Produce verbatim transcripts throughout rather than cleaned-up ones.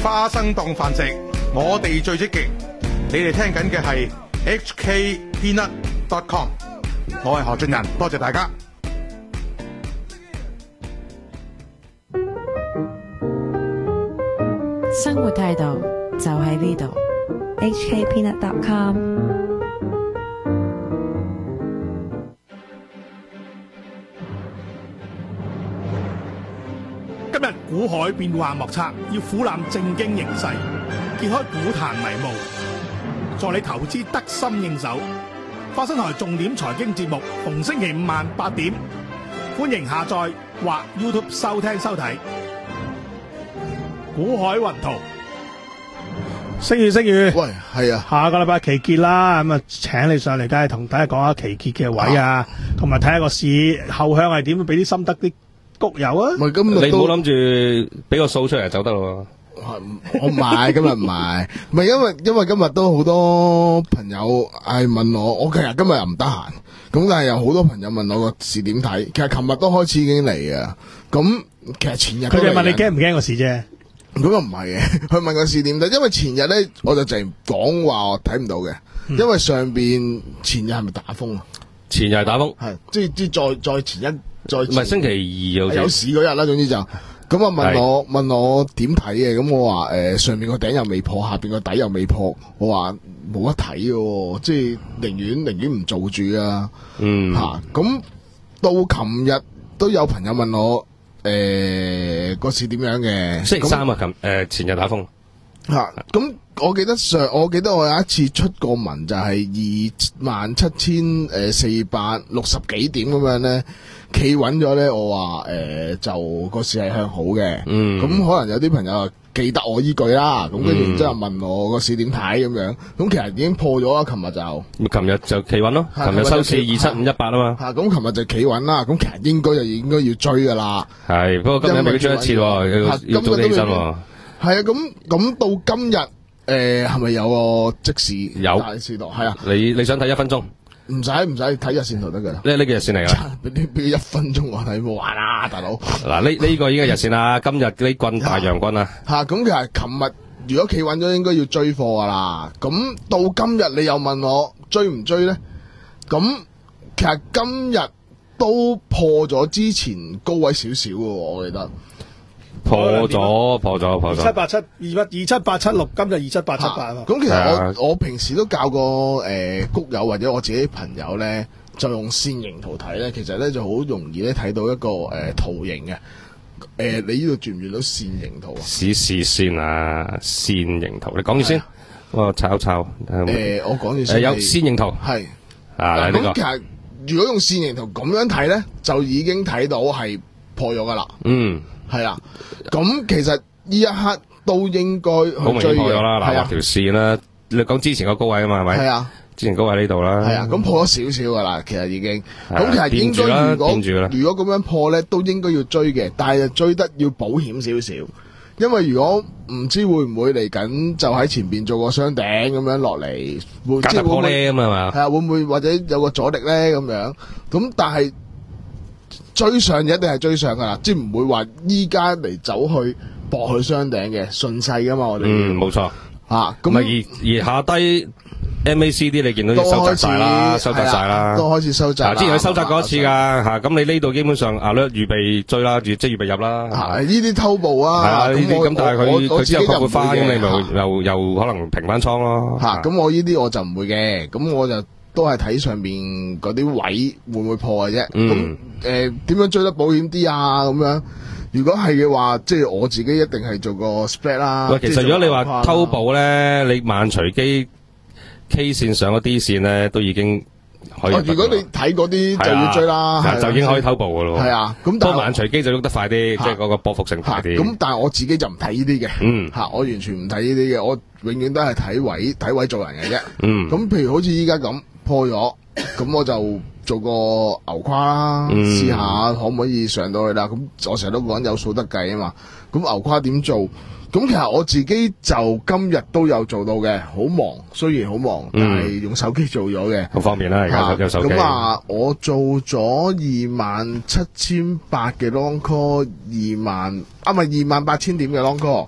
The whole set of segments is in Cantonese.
花生當飯食，我哋最積極。你哋聽緊嘅係 H K Peanut dot com， 我係何俊仁，多謝大家。 生活態度就喺呢度 H K Peanut dot com。 今日股海變幻莫測，要俯覽正經形勢，揭開股壇迷霧，助你投資得心應手。花生台重點財經節目，逢星期五晚八點，歡迎下載或 YouTube 收聽收睇。股海雲圖，星宇星宇， 喂，係啊， 下個禮拜期結啦，咁啊，請你上嚟，梗係同大家講下期結嘅位啊，同埋睇下個市後向係點，俾啲心得啲谷友啊。 唔係今日你唔好諗住俾個數出嚟就得咯。 我唔係今日唔係，唔係因為因為今日都好多朋友係問我，我其實今日又唔得閒，咁但係有好多朋友問我個市點睇，其實琴日都開始已經嚟嘅，咁其實前日佢哋問你驚唔驚個市啫。 咁又唔係嘅，佢問個市點睇，因為前日咧我就淨講話我睇唔到嘅，嗯、因為上邊前日係咪打風啊？ 前日係打風， 係即係即係再再前一再唔係星期二有有市嗰日啦，總之就咁啊問我問我點睇嘅，咁我話誒、呃、上面個頂又未破，下邊個底又未破，我話冇得睇嘅，即係寧願寧願唔做住啊， 嗯吓咁、啊、到琴日都有朋友問我。誒，個市點樣嘅？ 星期三啊，琴誒前日打風吓，咁我記得上，我記得我有一次出個文就係二萬七千誒四百六十幾點咁樣咧，企穩咗咧，我話誒就個市係向好嘅， 嗯， 咁可能有啲朋友記得我依句啦，咁跟住然之後問我個市點睇咁樣，咁其實已經破咗啦，琴日就， 琴日就企穩咯，琴日收市二七五一八啊嘛， 吓，咁琴日就企穩啦，咁其實應該就應該要追噶啦， 係，不過今日未追一次喎，要要早啲起身喎， 係啊，咁咁到今日誒係咪有個即時有大市道？係啊， 你你想睇一分鐘？ 唔使唔使睇日線圖得噶啦， 呢呢個日線嚟噶， 俾啲俾一分鐘我睇冇玩啦，大佬。 嗱呢呢個已經係日線啦，今日呢棍大陽棍啊， 吓咁其實琴日如果企穩咗，應該要追貨噶啦。咁到今日你又問我追唔追咧？咁其實今日都破咗之前高位少少嘅，我記得。 破咗破咗破咗， 七八七二一二七八七六，今日二七八七八啊嘛。 咁其實我我平時都教過誒谷友或者我自己朋友咧，就用線形圖睇咧，其實咧就好容易咧睇到一個誒、呃、圖形嘅。誒、呃，你呢度轉唔轉到線形圖啊？ 試試先啊，線形圖，你講住先，我抄抄。 誒，我講住先。 誒，有線形圖係啊，呢個。 咁其實如果用線形圖咁樣睇咧，就已經睇到係破咗噶啦。 嗯。 係啦，咁其實呢一刻都應該去追嘅。 好明顯破咗啦，嗱，畫條線啦。你講之前個高位啊嘛，係咪？ 係啊， 之前高位呢度啦。 係啊，咁破咗少少噶啦，其實已經。咁其實應該如果如果咁樣破咧，都應該要追嘅，但係追得要保險少少，因為如果唔知會唔會嚟緊就喺前邊做個雙頂咁樣落嚟，會即係破咧咁啊嘛。 係啊，會唔會或者有個阻力咧咁樣？咁但係。追上就一定係追上噶啦，即係唔會話依家嚟走去搏去雙頂嘅順勢噶嘛，我哋嗯冇錯吓咁而而下低 M A C D 你見到收窄晒啦，收窄晒啦， 都開始收窄。 之前佢收窄過一次噶吓，咁你呢度基本上啊咧預備追啦，即係預備入啦。 係呢啲偷步啊， 係啊呢啲咁，但係佢佢之後復活翻，咁你咪又又可能平翻倉咯。 吓咁我呢啲我就唔會嘅，咁我就。都係睇上邊嗰啲位會唔會破嘅啫。咁誒點樣追得保險啲啊？咁樣如果係嘅話，即係我自己一定係做個 spread 啦。 喂，其實如果你話偷步咧，你慢隨機 K 線上嗰 D 線咧，都已經可以。 如果你睇嗰啲就要追啦， 就已經可以偷步噶咯。 係啊，咁不過慢隨機就喐得快啲，即係嗰個波幅性快啲。 咁但係我自己就唔睇呢啲嘅。嗯，吓我完全唔睇呢啲嘅，我永遠都係睇位睇位做人嘅啫。嗯，咁譬如好似依家咁。破咗，咁我就做個牛跨啦，試、嗯、下可唔可以上到去啦。咁我成日都講有數得計啊嘛。咁牛跨點做？咁其實我自己就今日都有做到嘅，好忙，雖然好忙，但係用手機做咗嘅， 好方便啦。而家有手機。 咁啊，我做咗二萬七千八嘅 long call，二萬啊唔係二萬八千點嘅 long call。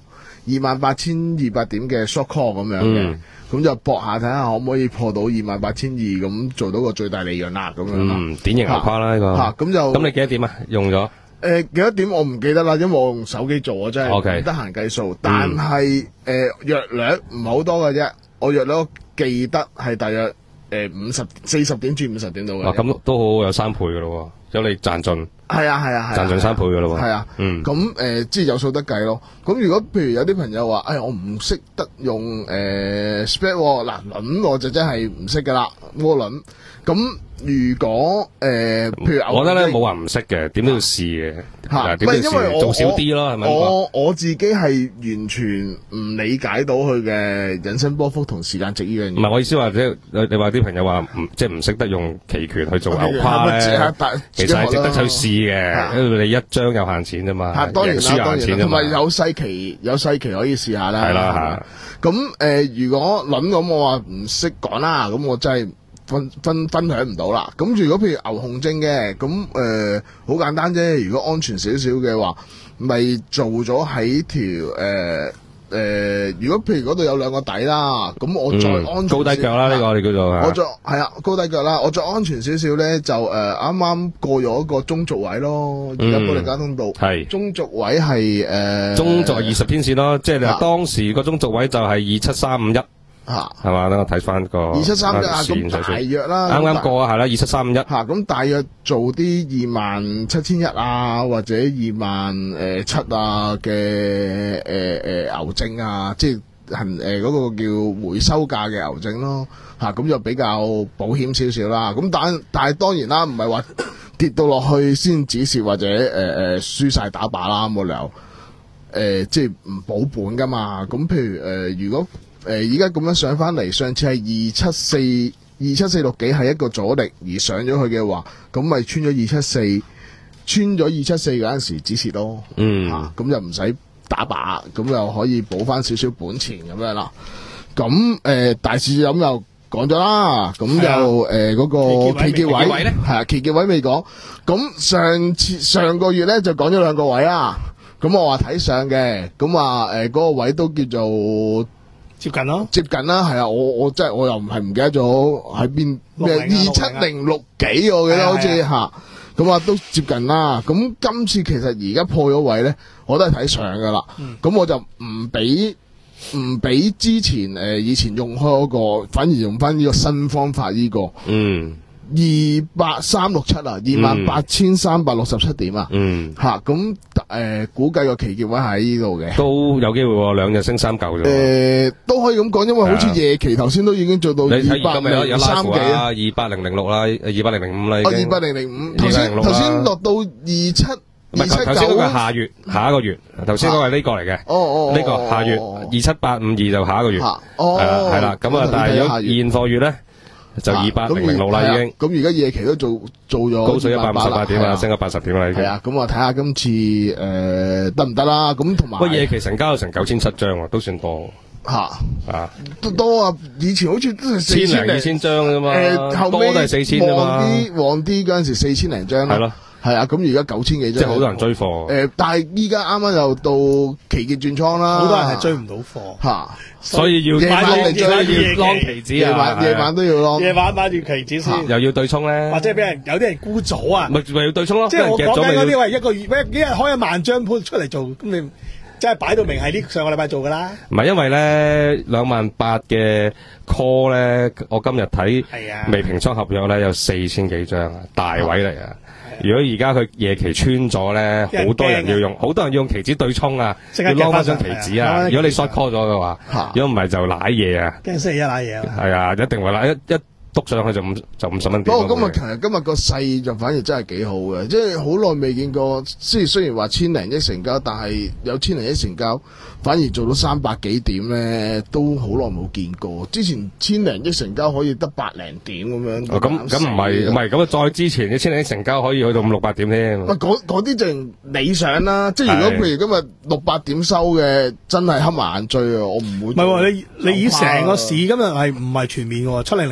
二萬八千二百點嘅 short call 咁樣嘅。嗯咁就搏下睇下可唔可以破到二萬八千二咁做到個最大利潤啦咁樣。 嗯，典型牛跨啦呢個。 嚇咁就咁你幾多點啊？用咗？ 誒幾多點我唔記得啦，因為我用手機做啊，真係唔得閒計數。但係誒約略唔係好多嘅啫，我約略記得係大約誒五十四十點至五十點到嘅。 啊，咁都好有三倍嘅咯喎，有你賺盡。 係啊係啊係。 賺盡三倍嘅咯喎。 係啊。嗯。咁誒即係有數得計咯。咁如果譬如有啲朋友話，誒我唔識得用誒 spread 嗱輪我就真係唔識㗎啦，窩輪。咁如果誒譬如我覺得咧冇話唔識嘅，點都要試嘅。 嚇， 點都要試，做少啲咯，係咪？ 我我自己係完全唔理解到佢嘅引伸波幅同時間值呢樣嘢。 唔係我意思話，即係你話啲朋友話唔即係唔識得用期權去做牛跨咧，其實係值得去試嘅，因為你一張有限錢啫嘛， 當然啦，當然同埋有細期。 有細期可以試下啦， 係啦嚇。咁誒、呃，如果諗咁，我話唔識講啦，咁我真係分分分享唔到啦。咁如果譬如牛熊證嘅，咁誒好簡單啫。如果安全少少嘅話，咪做咗喺條誒。呃誒、呃，如果譬如嗰度有兩個底啦，咁我再安全、嗯、高低腳啦，呢、這個你叫做我再係啊高低腳啦，我再安全少少咧，就誒啱啱過咗一個中軸位咯，而家保利加通道係中軸位係誒、呃、 中軸係二十天線咯，即係你話當時個中軸位就係二七三五一。吓，係嘛？等我睇翻個二七三一啊，咁大約啦， 啱啱過啊，係啦，二七三五一。 吓，咁大約做啲二萬七千一啊，或者二萬誒七啊嘅誒誒牛證啊，即係恒誒嗰個叫回收價嘅牛證咯。吓，咁就比較保險少少啦。咁但但係當然啦，唔係話跌到落去先止蝕或者誒誒輸晒打靶啦，冇理由誒即係唔保本噶嘛。咁譬如誒、呃、如果誒，而家咁樣上翻嚟，上次係二七四二七四六幾係一個阻力而上咗去嘅話，咁咪穿咗二七四，穿咗二七四嗰陣時止蝕咯。嗯，吓咁就唔使打靶，咁又可以補翻少少本錢咁樣啦。咁誒、呃，大市咁又講咗啦，咁就誒嗰、呃那個期結位咧，係啊，期結位未講。咁上次上個月咧就講咗兩個位啦。咁我話睇上嘅，咁話誒嗰個位都叫做。 接近咯， 接近啦，係啊，我我真係我又唔係唔記得咗喺邊咩二七零六幾，我記得好似吓，咁啊都接近啦。咁今次其實而家破咗位咧，我都係睇上噶啦。咁、嗯、我就唔俾唔俾之前誒、呃、以前用開嗰、嗰個，反而用翻呢個新方法呢、呢個。嗯。二八三六七啊，二萬八千三百六十七點啊，嗯，吓咁誒，估計個期結位喺呢度嘅， 都有機會兩日升三嚿啫。 誒，都可以咁講，因為好似夜期頭先都已經做到二百零三幾啊， 二八零零六啦，二八零零五啦， 哦，二八零零五，頭先頭先落到二七二七九， 頭先嗰個下月下一個月，頭先嗰個係呢個嚟嘅，哦哦，呢個下月二七八五二就下一個月，哦，係啦，咁啊，但係如果現貨月咧？就二八零零六啦，已經。 咁而家夜期都做做咗高水一百五十八點啊，升咗八十點啦，已經。 係啊，咁我睇下今次誒得唔得啦？咁同埋， 個夜期成交有成九千七張喎，都算多。吓啊，都多啊！以前好似都係四千零二千張啫嘛。 誒，後尾都係四千啫嘛。 旺啲旺啲嗰陣時四千零張。係咯。係啊，咁而家九千幾張， 即係好多人追貨。 誒、呃，但係依家啱啱又到期結轉倉啦， 好多人係追唔到貨嚇， 所以要夜晚嚟追， 要攞期指啊， 夜晚夜晚都要攞， 夜晚買住期指先， 又要對沖咧， 或者俾人有啲人沽咗啊， 咪咪要對沖咯， 即係我講緊嗰啲話一個月幾日開一萬張鋪出嚟做，咁你即係擺到明係呢上個禮拜做㗎啦。 唔係因為咧兩萬八嘅 call 咧，我今日睇未平倉合約咧有四千幾張啊，大位嚟啊！如果而家佢夜期穿咗咧，好多人要用，好多人要用期指對沖啊，要攞翻張期指啊！如果你 short call 咗嘅話，如果唔係就瀨嘢啊！ 驚星期一瀨嘢啊！ 係啊，一定會瀨一一篤上去就五就五十蚊。 不過今日其實今日個勢就反而真係幾好嘅，即係好耐未見過。雖雖然話千零億成交，但係有千零億成交，反而做到三百幾點咧，都好耐冇見過。之前千零億成交可以得百零點咁樣。 咁咁唔係唔係咁啊！再之前嘅千零億成交可以去到五六百點添。 喂，嗰嗰啲就理想啦。即係如果譬如今日六百點收嘅，真係黑埋眼追啊！我唔會。 唔係喎，你你以成個市今日係唔係全面喎？七零零係唔係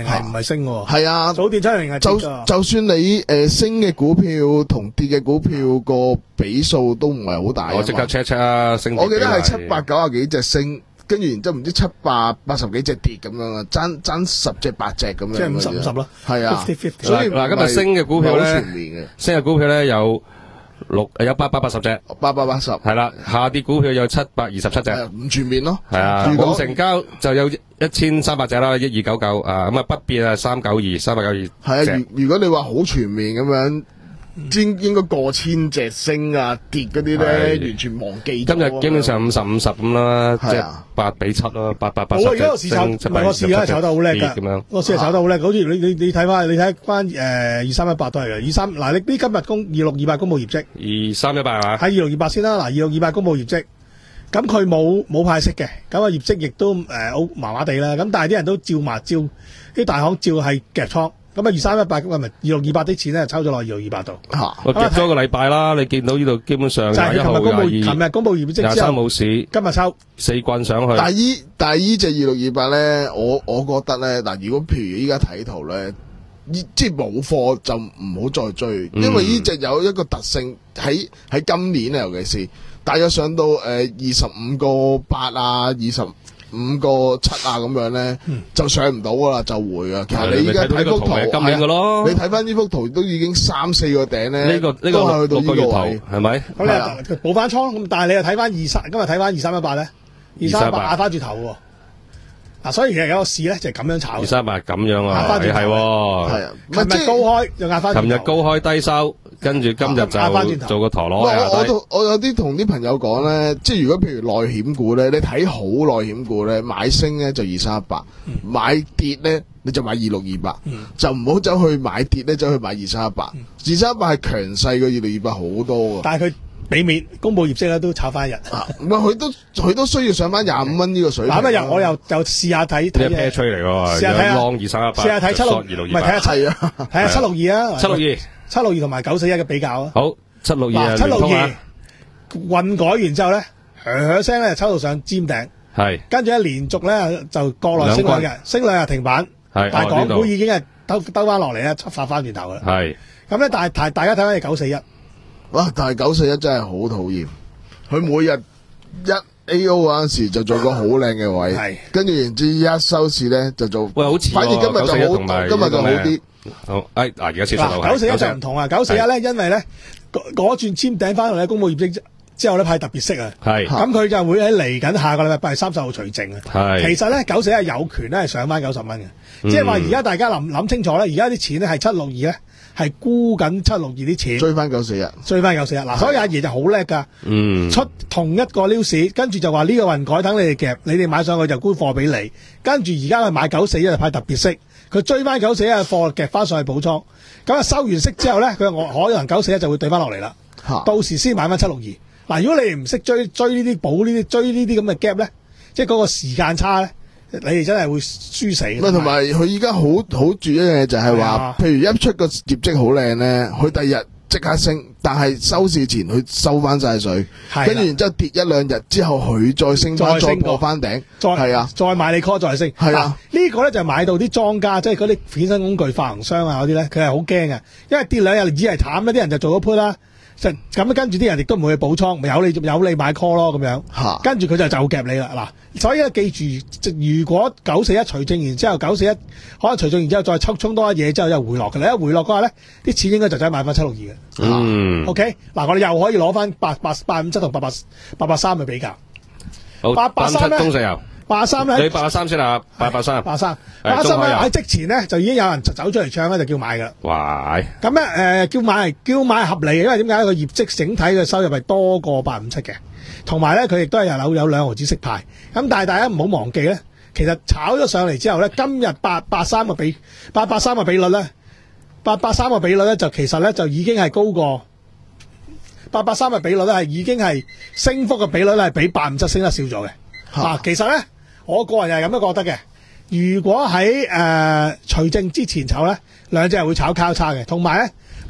升喎。 係啊， 早段七零零係就跌㗎就算你誒、呃、升嘅股票同跌嘅股票個比數都唔係好大啊嘛。 我即刻 check check 啊，升跌我記得係比例七百九啊幾隻升，跟住然之後唔知七百八十幾隻跌咁樣啊，爭爭十隻八隻咁樣。 即係五十五十咯。 係啊， fifty fifty 所以嗱今日升嘅股票咧， 唔係好全面嘅升嘅股票咧有六有八百八十隻， 八百八十係啦，下跌股票有七百二十七隻， 係唔全面咯。 係啊， 如果冇成交就有一千三百隻啦，一二九九啊，咁啊不變啊三九二三百九二係啊， 隻。 如如果你話好全面咁樣，應應該過千隻升啊跌嗰啲咧， 係完全忘記咗。 今日基本上五十五十咁啦，即係係啊八比七咯，八百八十好啊！而家個市炒唔升七係個市而家炒得好叻㗎， 跌咁樣。 個市係炒得好叻。好似你你你睇翻你睇翻誒二三一八都係嘅，二三嗱你呢今日公二六二八公佈業績， 二三一八係嘛？ 喺二六二八先啦。嗱二六二八公佈業績，咁佢冇冇派息嘅，咁啊業績亦都誒好麻麻地啦。咁但係啲人都照埋照，啲大行照係夾倉。咁啊二三一八咁咪二六二八啲錢咧抽咗落二六二八度。 嚇我夾咗個禮拜啦，你見到呢度基本上就係廿一號、 佢琴日公佈， 廿二、 琴日公佈業績廿之後， 三冇市， 今日抽。 四棍上去。 但係依但係依隻二六二八咧，我我覺得咧嗱，如果譬如依家睇圖咧，依即係冇貨就唔好再追， 嗯因為依隻有一個特性喺喺今年啊，尤其是大約上到誒二十五個八啊，二十五個七啊咁樣咧，就上唔到噶啦，就會噶。其實你依家睇幅圖， 係今年嘅咯， 你睇翻呢幅圖都已經三四個頂咧， 呢個呢個都係去到六個月頭呢個位。 係咪？ 咁你補翻倉，咁但係你又睇翻二三，今日睇翻二三一八咧，二三一八壓翻轉頭喎。嗱，所以其實有個市咧就係咁樣炒嘅。 二三八咁樣啊， 壓返轉頭係喎。 係啊， 琴日高開就壓翻。 琴日高開低收，跟住今日壓返轉頭就做個陀我螺喺下低。 我我我有啲同啲朋友講咧，即係如果譬如內險股咧，你睇好內險股咧，買升咧就二三一八，買跌咧你就買二六二八，就唔好走去買跌咧，走去買二三一八。二三一八係強勢過二六二八好多㗎。 但係佢俾面公佈業績咧，都炒翻一日。 啊，唔係佢都佢都需要上翻廿五蚊呢個水平。 嗱，咁又我又就試下睇睇呢一 pair 吹嚟喎， 試下睇下浪二三一八， 試下睇七六二六唔係睇下二七啊， 睇下七六二啊， 七六二， 七六二同埋九四一嘅比較啊。 好七六二啊， 嗱，七六聯通啊二混改完之後咧，響響聲咧就抽到上尖頂， 係跟住咧連續咧就國內升兩日，升兩日停板， 係但係港哦呢度股已經係兜兜翻落嚟咧，發翻轉頭噶啦。 係咁咧，但係大大家睇翻係九四一， 哇！但係九四一真係好討厭，佢每日一 A O 嗰陣時就做個好靚嘅位， 係跟住然之一收市咧就做， 喂好似喎反而今日就九四一好， 同埋今日就好啲。 好，誒嗱而家切出嗱九四一就唔同啊，九四一咧因為咧嗰嗰轉簽頂翻嚟咧，公佈業績之後咧派特別息啊， 係咁佢就會喺嚟緊下個禮拜八月三十號除淨啊。 係其實咧九四一係有權咧係上翻九十蚊嘅，即係話而家大家諗諗清楚咧，而家啲錢咧係七六二咧係沽緊七六二啲錢， 追翻九四一， 追翻九四一。嗱，所以阿爺就好叻㗎， 嗯出同一個 news，跟住就話呢個運改等你哋夾，你哋買上去就沽貨俾你，跟住而家去買九四一就派特別息，佢追翻九四一嘅貨夾翻上去補倉，咁啊收完息之後咧，佢我可能九四一就會對翻落嚟啦， 嚇到時先買翻七六二。嗱，如果你哋唔識追追呢啲補呢啲追呢啲咁嘅 gap 咧，即係嗰個時間差咧，你哋真係會輸死。 唔係同埋佢依家好好注一樣嘢就係話係啊， 譬如一出個業績好靚咧，佢第二日即刻升，但係收市前佢收翻晒水， 係啦跟住然之後跌一兩日之後佢再升翻，再再升過破翻頂， 再係啊， 再買你 call 再升。 係啊嗱，呢個咧就係買到啲莊家，即係嗰啲衍生工具發行商啊嗰啲咧，佢係好驚嘅，因為跌兩日以為慘咧，啲人就做咗 put 啦。就咁跟住啲人亦都唔會去補倉，咪有你有你買 call 咯咁樣， 嚇跟住佢就就夾你啦嗱，所以咧記住，即如果九四一除正完之後，九四一可能除正完之後再抽衝多一嘢之後又回落嘅，你一回落嘅話咧，啲錢應該就走去買翻七六二嘅。 嗯 OK，嗱我哋又可以攞翻八八八五七同八八八八三去比較， 好八八三七咧中石油， 八三咧你八三先啊，八八三， 八三係八三咧中海油喺即前咧就已經有人走出嚟唱咧，就叫買噶啦。 哇係咁咧誒叫買叫買合理嘅，因為點解佢業績整體嘅收入係多過八五七嘅，同埋咧佢亦都係有有兩毫子息派。咁但係大家唔好忘記咧，其實炒咗上嚟之後咧，今日八八三嘅比八八三嘅比率咧，八八三嘅比率咧就其實咧就已經係高過八八三嘅比率咧係已經係升幅嘅比率咧係比八五七升得少咗嘅。嗱、啊，其實咧我個人又係咁樣覺得嘅。如果喺誒除正之前炒咧，兩隻係會炒交叉嘅，同埋咧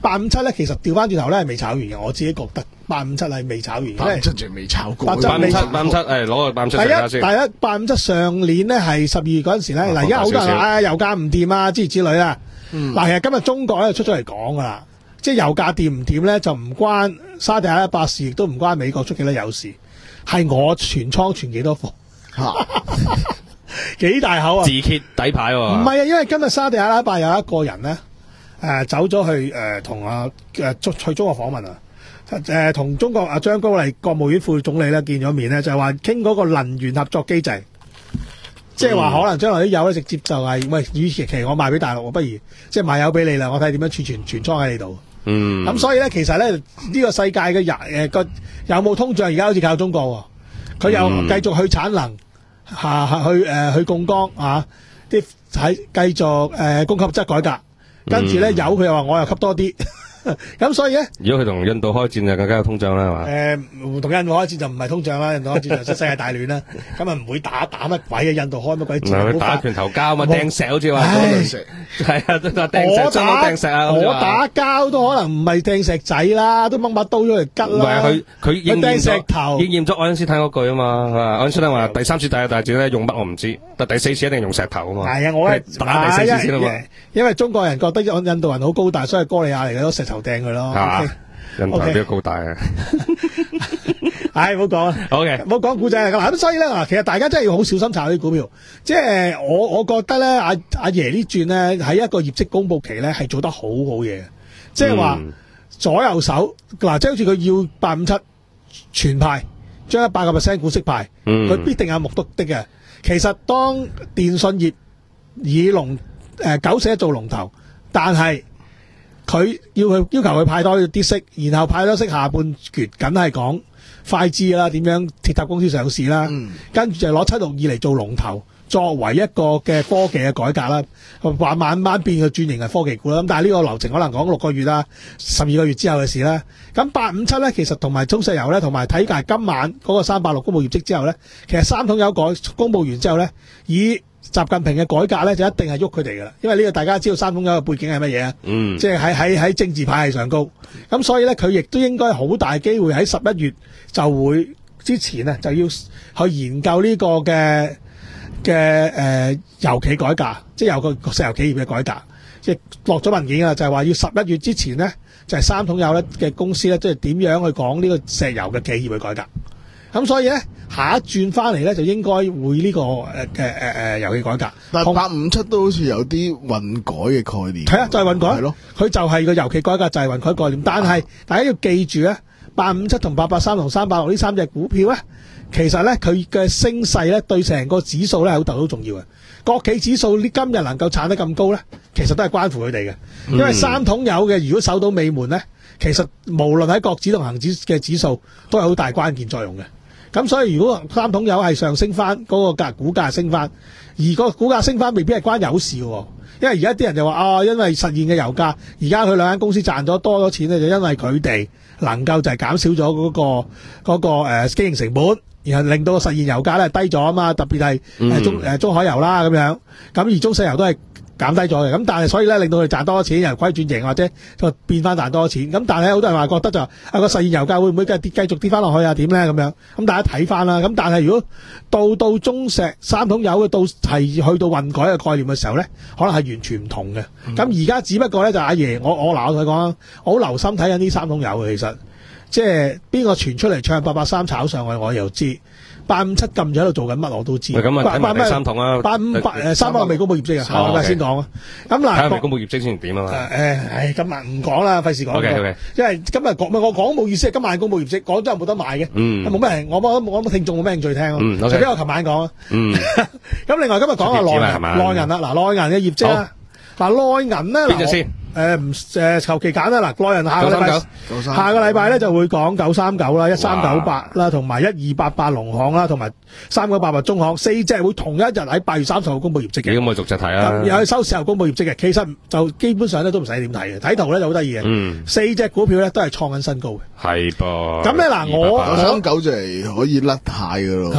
八五七咧，其實調翻轉頭咧係未炒完嘅，我自己覺得八五七係未炒完嘅。 八五七仲未炒過。 八五七，八五七，誒攞個八五七嚟睇先。 第一，八五七上年咧係十二月嗰陣時咧，嗱而家好多人話啊油價唔掂啊，諸如此類啦。嗱，其實今日中國咧出咗嚟講噶啦，即係油價掂唔掂咧就唔關沙特阿拉伯事，亦都唔關美國出幾多油事，係我存倉存幾多貨。幾大口啊！ 自揭底牌喎。 唔係啊，因為今日沙特阿拉伯有一個人咧，誒、呃、走咗去誒同啊誒去去中國訪問啊，誒同中國啊張高麗國務院副總理咧見咗面咧，就係話傾嗰個能源合作機制，即係話可能將來啲油咧直接就係、是、喂，與其其我賣俾大陸，我不如即係賣油俾你啦，我睇點樣儲存存倉喺你度。 嗯。咁所以咧，其實咧呢、這個世界嘅人誒個有冇通脹，而家好似靠中國喎，佢又繼續去產能。下下去誒、呃、去槓桿啊！啲喺繼續誒、呃、供給側改革，跟住咧有佢又話我又吸多啲，咁所以咧， 如果佢同印度開戰就更加有通脹啦，係嘛？ 誒，同印度開戰就唔係通脹啦，印度開戰就世界大亂啦，咁啊唔會打打乜鬼嘅，印度開乜鬼戰？ 唔係打拳頭交嘛，掟石好似話嗰石，係啊，都話掟石，真係掟石啊！ 我打交都可能唔係掟石仔啦，都掹把刀咗嚟吉啦。唔係佢佢應驗掟石頭， 應驗咗愛因斯坦嗰句啊嘛，愛因斯坦話第三次世界大戰咧用乜我唔知，但第四次一定用石頭啊嘛。係啊， 我係打第四次先啊嘛。 因為中國人覺得印印度人好高大，所以哥利亞嚟嘅都石頭掟佢咯。 啊，印度比較高大啊。 唉，唔好講啦。 OK， 唔好講古仔啦。咁所以咧，嗱，其實大家真係要好小心炒啲股票。即係我我覺得咧，阿阿爺呢轉咧喺一個業績公佈期咧係做得好好嘢。即係話左右手嗱，即係好似佢要八五七全派，將一百個 percent 股息派，佢、嗯、必定有目的的嘅。其實當電信業以龍誒九四一做龍頭，但係佢要佢要求佢派多啲息，然後派多息下半橛，梗係講快資啦，點樣鐵塔公司上市啦，嗯、跟住就攞七六二嚟做龍頭，作為一個嘅科技嘅改革啦，話慢慢變嘅轉型係科技股啦。咁但係呢個流程可能講六個月啦，十二個月之後嘅事啦。咁八五七咧，其實同埋中石油咧，同埋睇埋今晚嗰個三八六公佈業績之後咧，其實三桶油改公佈完之後咧，以習近平嘅改革咧，就一定係喐佢哋噶啦。因為呢個大家知道三桶油嘅背景係乜嘢啊？嗯，即係喺喺喺政治派系上高。咁所以咧，佢亦都應該好大機會喺十一月就會之前啊，就要去研究呢個嘅嘅誒油企改革，即係有個石油企業嘅改革，即係落咗文件啊，就係話要十一月之前咧，就係三桶油咧嘅公司咧，即係點樣去講呢個石油嘅企業去改革。咁所以咧，下一轉翻嚟咧，就應該會呢、這個誒嘅誒誒油氣改革。 但係八五七都好似有啲混改嘅概念。 係啊，就係、是、混改。係咯，佢就係個油氣改革就係混改概念。但係大家要記住咧，八五七同八八三同三八六呢三隻股票咧，其實咧佢嘅升勢咧對成個指數咧係好頭好重要嘅。國企指數呢今日能夠撐得咁高咧，其實都係關乎佢哋嘅。因為三桶油嘅如果守到尾門咧，其實無論喺國指同恒指嘅指數都係好大關鍵作用嘅。咁所以如果三桶油係上升翻，嗰個價股價升翻，而個股價升翻未必係關油事喎，因為而家啲人就話啊，因為實現嘅油價，而家佢兩間公司賺咗多咗錢咧，就因為佢哋能夠就係減少咗嗰、嗰個嗰、嗰個誒、呃、經營成本，然後令到個實現油價咧低咗啊嘛，特別係誒中誒、呃、中海油啦咁樣，咁而中石油都係減低咗嘅，咁但係所以咧令到佢賺多咗錢，由虧轉盈或者就變翻賺多咗錢。咁但係好多人話覺得就啊個實現油價會唔會繼續跌繼續跌翻落去啊？點咧咁樣？咁大家睇翻啦。咁但係如果到到中石三桶油嘅到係去到混改嘅概念嘅時候咧，可能係完全唔同嘅。咁而家只不過咧就阿爺，我我嗱我同佢講，我好留心睇緊呢三桶油嘅，其實即係邊個傳出嚟唱八八三炒上去，我又知。八五七撳咗喺度做緊乜我都知。 咁啊睇埋第三桶啊， 八五八誒三百未公佈業績啊，下個禮拜先講啊。咁嗱，睇下未公佈業績先點啊嘛。誒唉，今日唔講啦，費事講。 OK OK。因為今日講唔係我講冇意思，係今晚公佈業績，講咗冇得買嘅。嗯。冇咩人，我我我聽眾冇咩興趣聽咯。嗯。除非我琴晚講啊。嗯。咁另外今日講下內銀，內銀啦，嗱內銀嘅業績啦，嗱內銀咧，邊隻先？誒唔誒求其揀啦，嗱內銀下個禮拜下個禮拜咧就會講九三九啦、一三九八啦，同埋一二八八農行啦，同埋三九八八中行，四隻會同一日喺八月三十號公佈業績嘅。咁我逐隻睇啦。又係收市後公佈業績嘅，其實就基本上咧都唔使點睇嘅，睇圖咧就好得意嘅。嗯。四隻股票咧都係創緊新高嘅。係噃。咁咧嗱，我九三九就係可以甩軚㗎咯。嚇！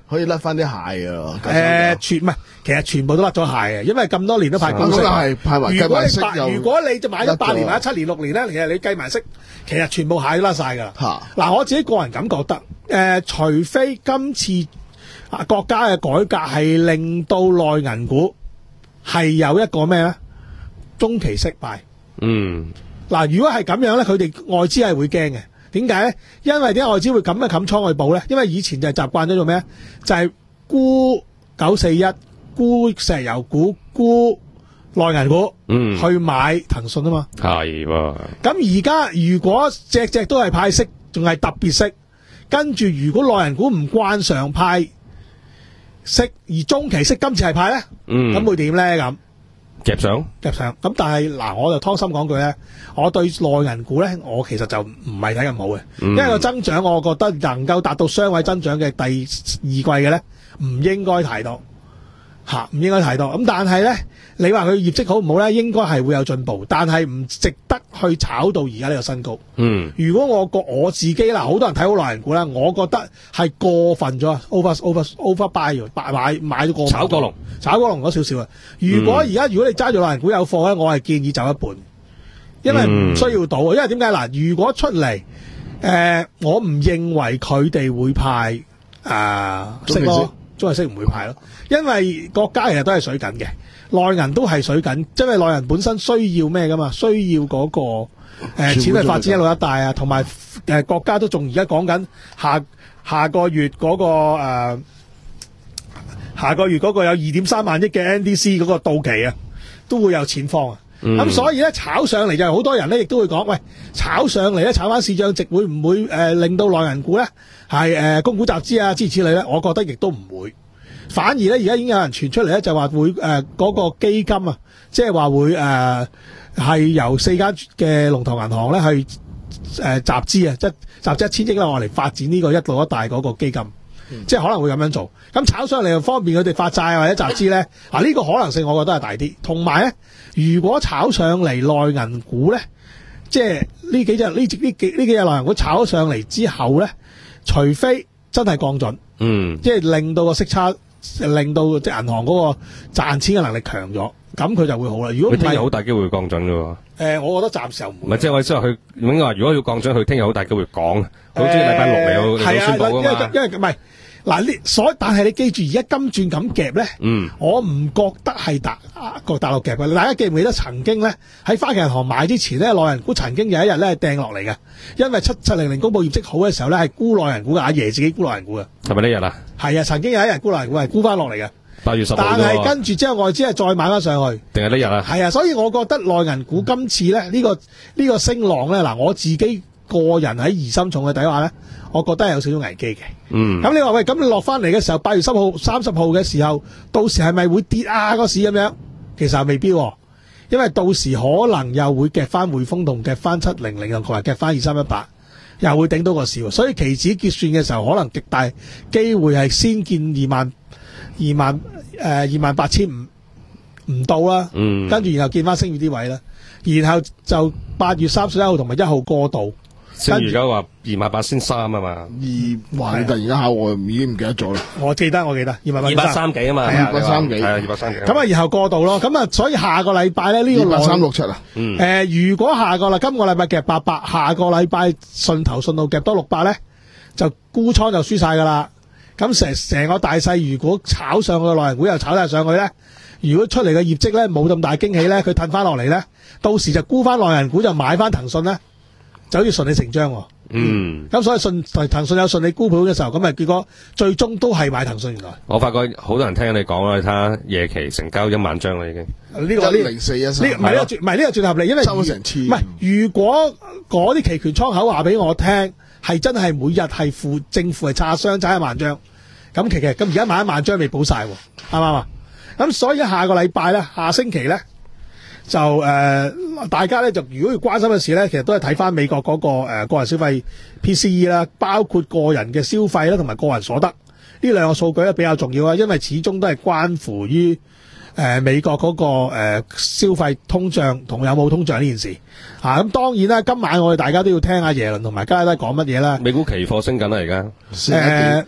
可以甩翻啲蟹啊！ 誒，全唔係，其實全部都甩咗蟹嘅，因為咁多年都派高息。 係派埋計埋息又。 如果你就買咗八年、買咗七年、六年咧，其實你計埋息，其實全部蟹都甩晒㗎啦。嚇！嗱，我自己個人感覺得，誒，除非今次啊國家嘅改革係令到內銀股係有一個咩咧中期息派。 嗯。 嗱，如果係咁樣咧，佢哋外資係會驚嘅。點解咧？因為啲外資會咁樣冚倉去補咧？因為以前就係習慣咗做咩？就係沽九四一、沽石油股、沽內銀股，嗯，去買騰訊啊嘛。 係喎。咁而家如果隻隻都係派息，仲係特別息，跟住如果內銀股唔慣常派息，而中期息今次係派咧，嗯，咁會點咧？咁夾上夾上。咁但係嗱，我就湯心講句咧，我對內銀股咧，我其實就唔係睇咁好嘅，嗯、因為個增長，我覺得能夠達到雙位增長嘅第二季嘅咧，唔應該太多嚇，唔應該太多。咁但係咧，你話佢業績好唔好咧？應該係會有進步，但係唔值得去炒到而家呢個新高。嗯，如果我覺我自己啦，好多人睇好內銀股啦，我覺得係過分咗，over over over buy 買買買咗過炒過龍， 炒過龍咗少少啊！如果而家如果你揸住內銀股有貨咧，我係建議走一半。因為唔需要賭，因為點解嗱？如果出嚟，誒、呃，我唔認為佢哋會派啊息咯，中期息唔會派咯，因為國家其實都係水緊嘅，內銀都係水緊，因為內銀本身需要咩噶嘛？需要嗰、那個誒、呃、錢去發展一路一帶啊，同埋誒國家都仲而家講緊下下個月嗰、那個誒、呃、下個月嗰個有二點三萬億嘅 N D C 嗰個到期啊，都會有錢方啊。咁、嗯、所以咧炒上嚟就係好多人咧，亦都會講，喂，炒上嚟咧炒翻市漲值會唔會誒、呃、令到內銀股咧係誒供股集資啊諸如此類咧？我覺得亦都唔會，反而咧而家已經有人傳出嚟咧就話會誒嗰、呃那個基金啊，即係話會誒係、呃、由四間嘅龍頭銀行咧去誒、呃、集資啊，即係集資一千億啦，我嚟發展呢個一路一帶嗰個基金。嗯、即係可能會咁樣做，咁炒上嚟又方便佢哋發債或者集資咧，啊呢、這個可能性我覺得係大啲。同埋咧，如果炒上嚟內銀股咧，即係呢幾隻呢呢幾呢幾隻內銀股炒上嚟之後咧，除非真係降準，嗯，即係令到個息差，令到即係銀行嗰個賺錢嘅能力強咗，咁佢就會好啦。如果唔係， 好大機會降準㗎喎。 誒、呃，我覺得暫時又唔會。 唔係，即係我意思話佢，應該話如果要降準，佢聽日好大機會講，好似禮拜六嚟到嚟到宣佈㗎嘛。 因為因為唔係。嗱，呢所但係你記住，而家金轉咁夾咧，嗯，我唔覺得係大個大陸夾嘅。大家記唔記得曾經咧喺花旗銀行買之前咧，內銀股曾經有一日咧係掟落嚟嘅，因為七七零零公佈業績好嘅時候咧係沽內銀股嘅，阿爺自己沽內銀股嘅。係咪呢日啊？係啊，曾經有一日沽內銀股係沽翻落嚟嘅。 八月十號。 但係跟住之後外資係再買翻上去。 定係呢日啊？ 係啊，所以我覺得內銀股今次咧呢、呢個呢、呢個升浪咧，嗱我自己個人喺疑心重嘅底下咧。我覺得係有少少危機嘅。嗯。咁你話喂，咁你落翻嚟嘅時候，八月十號、三十號嘅時候，到時係咪會跌啊個市咁樣？其實未必、哦，因為到時可能又會夾翻匯豐同夾翻七零零，同埋夾翻二三一八，又會頂到個市。所以期指結算嘅時候，可能極大機會係先見二萬、二萬誒、呃、二萬八千五唔到啦。嗯。跟住然後見翻升月啲位啦，然後就八月三十一號同埋一號過渡。 即係而家話二萬八千三啊嘛， 二哇！你突然間考我，已經唔記得咗啦。 我記得，我記得二萬八二百三幾啊嘛， 二百三幾， 係啊，二百三幾。 咁啊，然後過渡咯。咁啊，所以下個禮拜咧呢個二百三六七啊。 嗯。誒、呃，如果下個啦，今個禮拜夾八百，下個禮拜順頭順路夾多六百咧，就沽倉就輸晒噶啦。咁成成個大勢，如果炒上去嘅內銀股又炒晒上去咧，如果出嚟嘅業績咧冇咁大驚喜咧，佢褪翻落嚟咧，到時就沽翻內銀股就買翻騰訊咧。就好似順理成章喎，嗯，咁所以順騰訊有順利沽盤嘅時候，咁咪結果最終都係買騰訊。原來我發覺好多人聽你講啦，你睇下夜期成交一萬張啦已經。 呢、這個呢零四一三， 呢唔係呢個絕唔係呢個絕合理，因為收咗成千。 唔係如果嗰啲期權倉口話俾我聽，係真係每日係負正負係差雙差一萬張，咁其實咁而家買一萬張未補晒，啱唔啱啊？咁所以下個禮拜咧，下星期咧。就誒、呃，大家咧就如果要關心嘅事咧，其實都係睇翻美國嗰、那個誒、呃、個人消費 P C E 啦，包括個人嘅消費啦，同埋個人所得呢兩個數據咧比較重要啊，因為始終都係關乎於誒、呃、美國嗰、那個誒、呃、消費通脹同有冇通脹呢件事啊。咁當然啦，今晚我哋大家都要聽阿耶倫同埋加拉德講乜嘢啦。 美股期貨升緊啦，而家誒。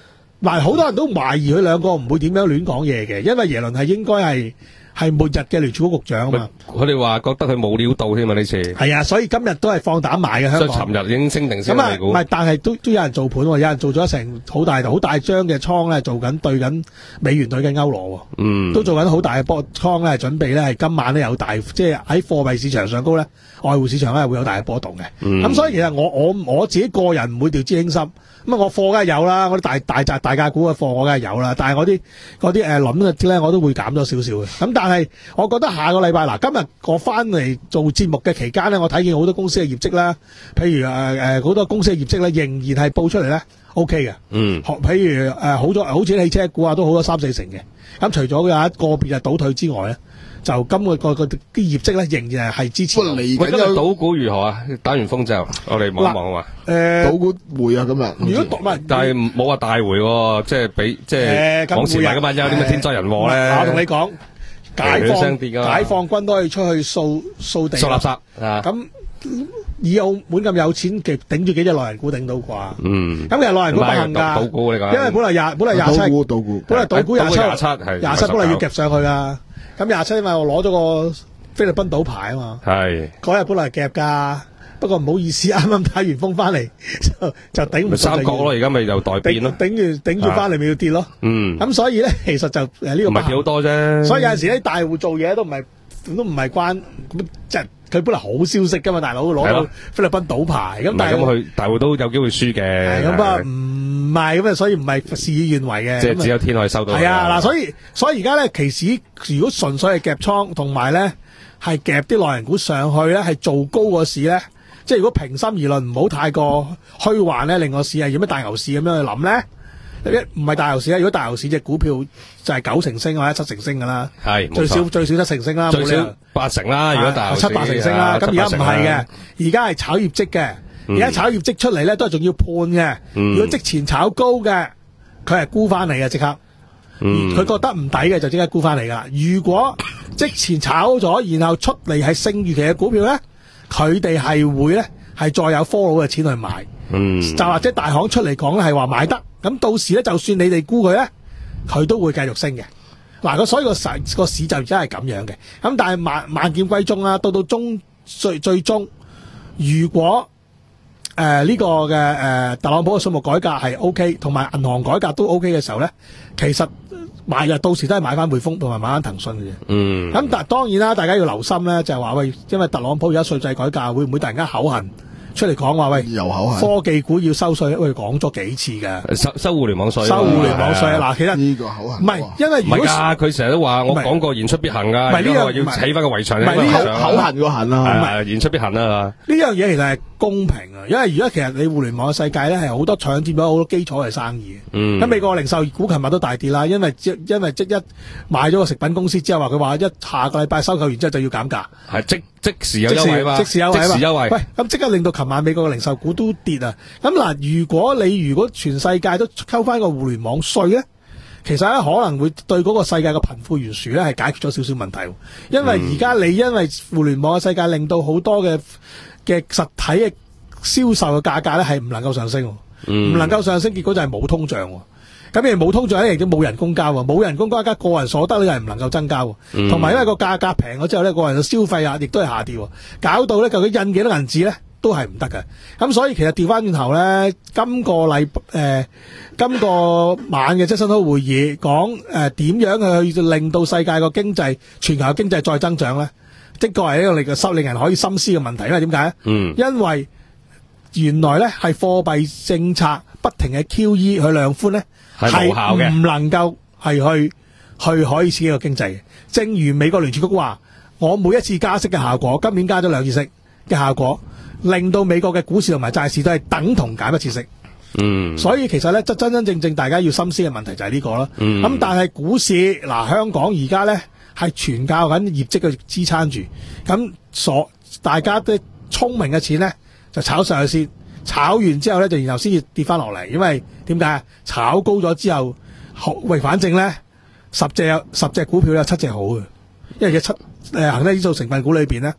嗱，好多人都懷疑佢兩個唔會點樣亂講嘢嘅，因為耶倫係應該係係末日嘅聯儲局局長啊嘛。 佢哋話覺得佢冇料到添啊呢次。 係啊，所以今日都係放膽買嘅香港。 所以尋日已經升定先咁啊， 美股。 唔係，但係都都有人做盤喎，有人做咗成好大好大張嘅倉咧，做緊對緊美元對緊歐羅喎。 嗯。 都做緊好大嘅波倉咧，準備咧係今晚咧有大，即係喺貨幣市場上高咧，外匯市場咧會有大嘅波動嘅。咁、嗯、所以其實我我我自己個人唔會掉以輕心。咁啊，我貨梗係有啦，我啲大大扎大價股嘅貨我梗係有啦，但係我啲嗰啲誒輪嘅咧，我都會減咗少少嘅。咁但係我覺得下個禮拜嗱，今日我翻嚟做節目嘅期間咧，我睇見好多公司嘅業績啦，譬如誒誒好多公司嘅業績咧，仍然係報出嚟咧 O K 嘅。嗯。譬如誒、呃、好咗，好似汽車股啊，都好咗三四成嘅。咁除咗有一個別嘅倒退之外咧，就今個個個啲業績咧仍然係係支持。 嚟緊今日賭股如何啊？打完風之後，我哋望一望啊嘛。 誒，賭股回啊今日。 如果賭唔係， 但係冇話大回喎，即係比即係往前嚟噶嘛，有啲咩天災人禍咧？ 我同你講，解放解放軍都可以出去掃掃地、 掃垃圾啊！ 咁以澳門咁有錢，極頂住幾隻內人股頂到啩？嗯。咁其實內人股不行㗎， 賭股你講， 因為本來廿本來廿七， 賭股賭股， 本來賭股廿七， 廿七係廿七本來要夾上去㗎。咁廿七因為我攞咗個菲律賓賭牌啊嘛，係嗰日本來夾㗎，不過唔好意思，啱啱打完風翻嚟就就頂唔住。 三角咯，而家咪又代變咯， 頂住頂住翻嚟咪要跌咯。嗯，咁所以咧，其實就誒呢個唔係跌好多啫。 所以有陣時咧，大戶做嘢都唔係都唔係關即係佢本來好消息㗎嘛，大佬攞到菲律賓賭牌咁，但係咁佢大戶都有機會輸嘅。 咁啊唔係咁啊，所以唔係事與願違嘅。 即係只有天可以收到。 係啊，嗱，所以所以而家咧，期市如果純粹係夾倉，同埋咧係夾啲內人股上去咧，係做高個市咧，即係如果平心而論，唔好太過虛幻咧，令個市係有咩大牛市咁樣去諗咧。一唔係大牛市啊！如果大牛市隻股票就係九成升或者七成升噶啦，係最少最少七成升啦， 最少八成啦。如果大牛市七八成升啦，咁而家唔係嘅，而家係炒業績嘅。而家炒業績出嚟咧，都係仲要判嘅。如果即前炒高嘅，佢係沽翻嚟嘅即刻。佢覺得唔抵嘅就即刻沽翻嚟噶啦。如果即前炒咗，然後出嚟係升預期嘅股票咧，佢哋係會咧係再有 follow 嘅錢去買。就或者大行出嚟講係話買得。咁到時咧，就算你哋估佢咧，佢都會繼續升嘅。嗱，所以個市個市就真係咁樣嘅。咁但係萬萬劍歸宗啦，到到中最最終，如果誒呢、呃這個嘅誒、呃、特朗普嘅稅務改革係 O K，同埋銀行改革都 O K 嘅時候咧，其實買入到時都係買翻匯豐同埋買翻騰訊嘅啫。嗯。咁但係當然啦，大家要留心咧，就係話喂，因為特朗普而家稅制改革會唔會突然間口痕？出嚟講話喂，又口痕科技股要收稅，喂講咗幾次㗎？ 收收互聯網稅， 收互聯網稅嗱，其實呢個口痕唔係，因為如果唔係㗎，佢成日都話我講過言出必行㗎， 唔係呢個要起翻個圍牆， 唔係呢個口痕個痕啊， 唔係言出必行啊。 呢樣嘢其實係公平啊，因為而家其實你互聯網嘅世界咧係好多搶佔咗好多基礎嘅生意。嗯，咁美國零售股琴日都大跌啦，因為即因為即一買咗個食品公司之後話佢話一下個禮拜收購完之後就要減價， 係即即時有優惠嘛， 即時優惠， 即時優惠。 喂，咁即刻令到琴晚美國嘅零售股都跌啊！咁嗱，如果你如果全世界都溝翻個互聯網稅咧，其實咧可能會對嗰個世界嘅貧富懸殊咧係解決咗少少問題。因為而家你因為互聯網嘅世界令到好多嘅嘅實體嘅銷售嘅價格咧係唔能夠上升，唔、嗯、能夠上升，結果就係冇通脹。咁你冇通脹咧，亦都冇人工交喎，冇人工加加個人所得咧，係唔能夠增加喎。同埋因為個價格平咗之後咧，個人嘅消費啊，亦都係下跌，搞到咧究竟印幾多銀紙咧，都係唔得嘅。咁所以其實調翻轉頭咧，今個禮誒、呃、今個晚嘅質詢會議講誒點樣去令到世界個經濟、全球嘅經濟再增長咧，的確係一個令個令人可以深思嘅問題。因為點解咧？嗯，因為原來咧係貨幣政策不停嘅 Q E 去量寬咧。係無效嘅，唔能夠係去去可以刺激個經濟嘅。正如美國聯儲局話，我每一次加息嘅效果，今年加咗兩次息嘅效果，令到美國嘅股市同埋債市都係等同減一次息。嗯，所以其實咧，真真真正正大家要深思嘅問題就係呢個啦。嗯，咁但係股市嗱，香港而家咧係全靠緊業績去支撐住，咁所大家都聰明嘅錢咧就炒上去先。炒完之後咧，就然後先至跌翻落嚟，因為點解？炒高咗之後，喂，反正咧十隻有十隻股票有七隻好嘅，因為嘅七誒恒生指數成分股裏邊咧，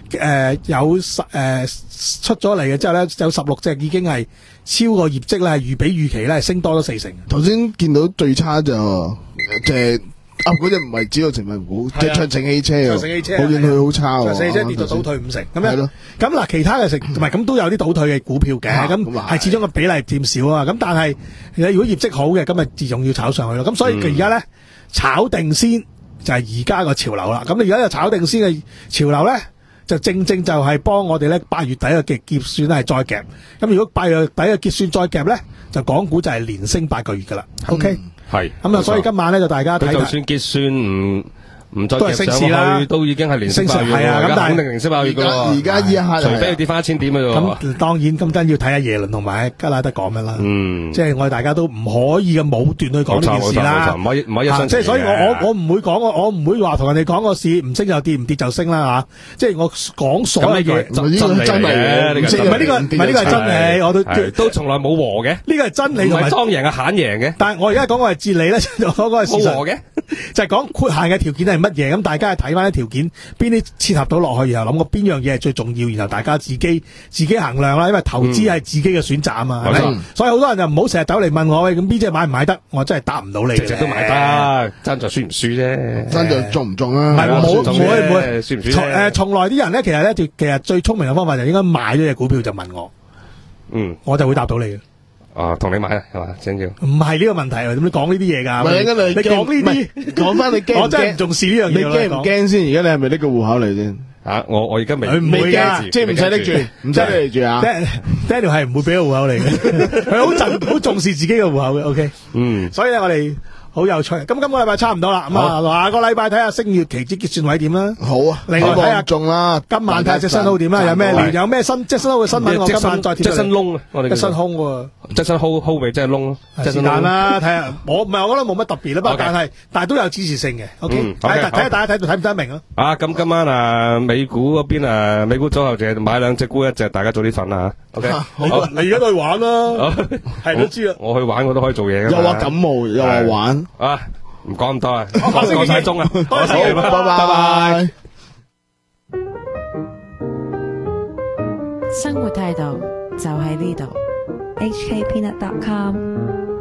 誒有十誒出咗嚟嘅之後咧，有十六隻已經係超過業績咧，係預比預期咧係升多咗四成。 頭先見到最差就即係啊嗰隻唔係指數成分股，即係長城汽車啊， 長城汽車好見佢好差喎， 長城汽車跌到倒退五成咁樣。 係咯， 咁嗱其他嘅成同埋咁都有啲倒退嘅股票嘅，咁係始終個比例佔少啊。咁但係如果業績好嘅，咁咪自動要炒上去咯。咁所以佢而家咧炒定先就係而家個潮流啦。咁你而家有炒定先嘅潮流咧，就正正就係幫我哋咧八月底嘅結結算咧係再夾。咁如果八月底嘅結算再夾咧，就港股就係連升八個月噶啦。OK。 係咁啊，所以今晚咧就大家睇， 就算結算唔唔再都係升市啦， 都已經係連升八月係啊，咁但係肯定連升八月噶咯。 而家依一刻， 除非佢跌翻一千點嘅啫。 咁當然，咁真要睇下耶倫同埋加拉德講咩啦。 嗯， 即係我哋大家都唔可以嘅武斷去講呢件事啦。 唔可以唔可以一廂情願嘅。 即係所以我我我唔會講我我唔會話同人哋講個市唔升就跌，唔跌就升啦嚇。即係我講所有嘢真理真係唔係呢個唔係呢個係真理，我都都從來冇和嘅。呢個係真理同埋莊贏嘅閒贏嘅。 但係我而家講個係哲理咧，就講個係事實嘅， 就係講豁限嘅條件係乜嘢。咁大家睇翻啲條件，邊啲切合到落去，然後諗過邊樣嘢係最重要，然後大家自己自己衡量啦。因為投資係自己嘅選擇啊嘛，係咪、嗯？所以好多人就唔好成日走嚟問我，喂，咁邊隻買唔買得？我真係答唔到你。隻隻都買得，爭在輸唔輸啫， 爭在中唔中啊？ 係冇唔會唔會輸唔輸？ 誒，從來啲人咧，其實咧，其實最聰明嘅方法就應該買咗隻股票就問我，嗯，我就會答到你嘅。 啊，同你買啦，係嘛？正要唔係呢個問題，點解講呢啲嘢㗎？ 唔係， 你講呢啲， 講翻你驚， 我真係唔重視呢樣嘢。 你驚唔驚先？而家你係咪拎個戶口嚟先？ 啊，我我而家未未驚，即係唔使拎住，唔使拎住啊。 Daniel 係唔會俾個戶口嚟嘅，佢好重好重視自己嘅戶口嘅。OK，嗯，所以咧我哋。好有趣，咁今個禮拜差唔多啦，咁啊下個禮拜睇下星月期指結算位點啦。好啊，另外睇下中啦，今晚睇下隻新號點啦，有咩料，有咩新即係新號嘅新聞，我今晚再貼。即係新窿啊，我哋。即係新空喎，即係新 hold hold 咪即係窿咯。是但啦，睇下我唔係，我覺得冇乜特別啦，不過但係但係都有支持性嘅。OK，睇睇下大家睇到睇唔睇得明啊？啊，咁今晚啊美股嗰邊啊美股組合就買兩隻沽一隻，大家早啲瞓啦嚇。OK，好，你而家都去玩啦，係都知啊。我去玩我都可以做嘢㗎。又話感冒，又話玩。啊，唔講咁多啊，講晒鐘啊，好，拜拜。 生活態度就喺呢度。 H K Peanut dot com